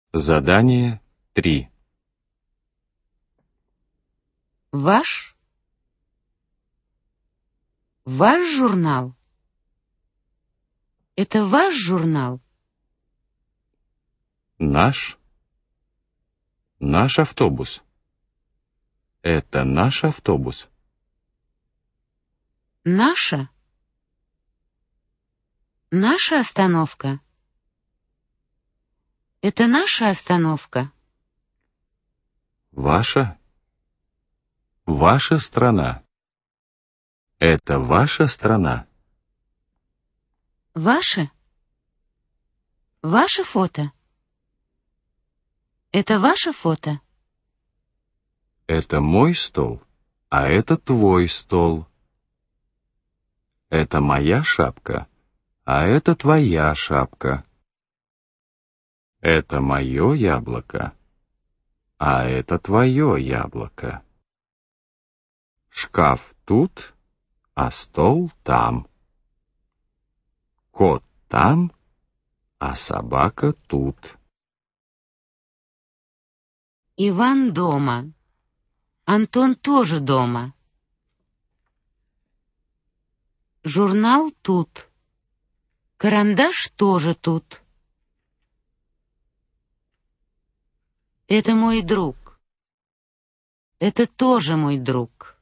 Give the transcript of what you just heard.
Задание 3. Ваш журнал? Это ваш журнал? Наш автобус. Это наш автобус. Наша остановка? Это наша остановка? Ваша страна. Это ваша страна. Ваше фото? Это ваше фото? Это мой стол, а это твой стол. Это моя шапка, а это твоя шапка. Это мое яблоко, а это твое яблоко. Шкаф тут, а стол там. Кот там, а собака тут. Иван дома. Антон тоже дома. Журнал тут. Карандаш тоже тут. Это мой друг. Это тоже мой друг.